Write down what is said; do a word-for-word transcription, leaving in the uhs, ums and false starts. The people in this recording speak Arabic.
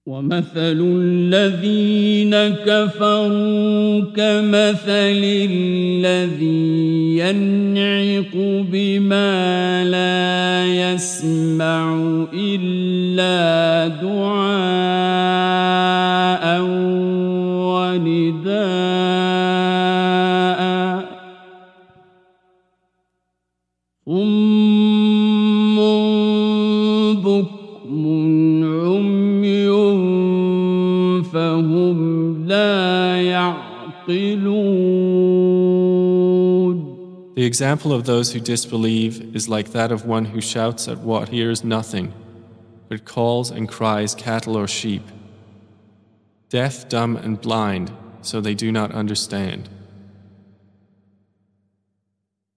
ومثل الذين كفروا كمثل الذي ينعق بما لا يسمع إلا دعاء ونداء صم بكم عمي فهم لا يعقلون. The example of those who disbelieve is like that of one who shouts at what hears nothing, but calls and cries cattle or sheep. Deaf, dumb, and blind, so they do not understand.